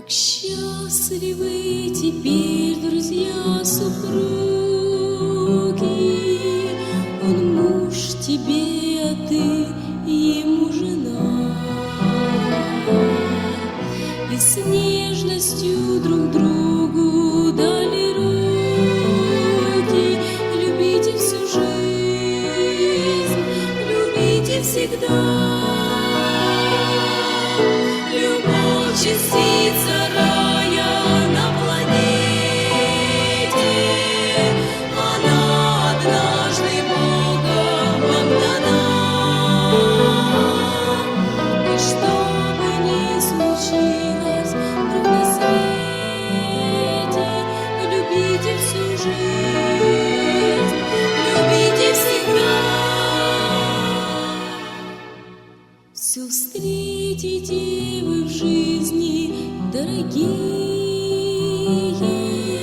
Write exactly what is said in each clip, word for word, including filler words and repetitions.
Как счастливы теперь, друзья, супруги, он муж тебе, а ты ему жена, и с нежностью друг другу дали руки. Любите всю жизнь, любите всегда. Любовь частица рая на планете, она однажды Богом вам дана. И что бы ни случилось вдруг на свете, любите всю жизнь, любите всегда. Все встретите вы в жизни, дорогие,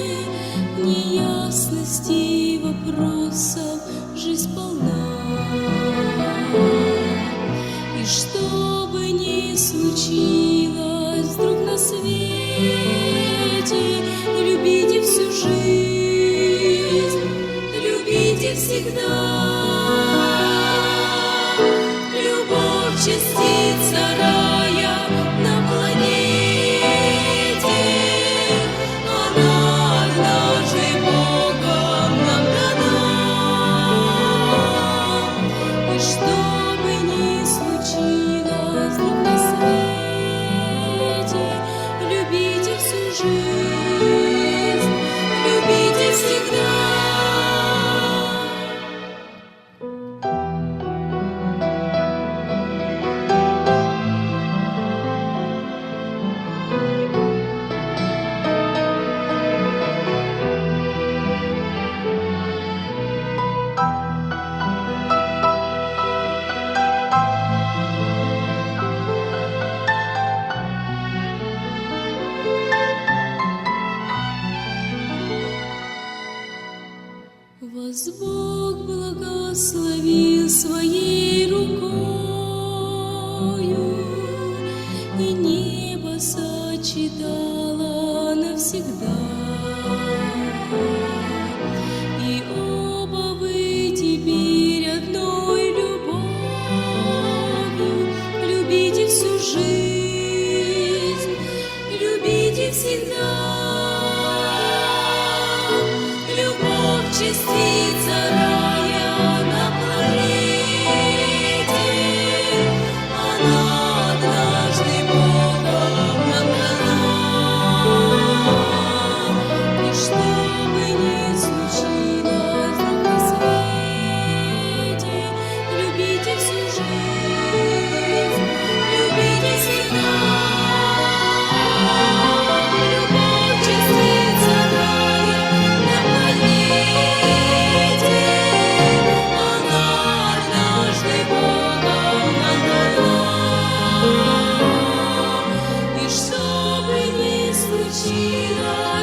неясностей вопросов жизнь полна. И что бы ни случилось вдруг на свете, любите всю жизнь, любите всегда. Любовь частица рая на планете, она однажды Богом нам дана. И что бы ни случилось вдруг на свете, любите всю жизнь, любите всегда. Вас Бог благословил своей рукою, и небо сочетало навсегда. И оба вы теперь одной любовью любите всю жизнь, любите всегда. Частица рая на планете, она однажды Богом нам дана. И что бы ни случилось вдруг на свете, любите всю жизнь, любите всегда. Любовь частица рая на планете, и что бы ни случилось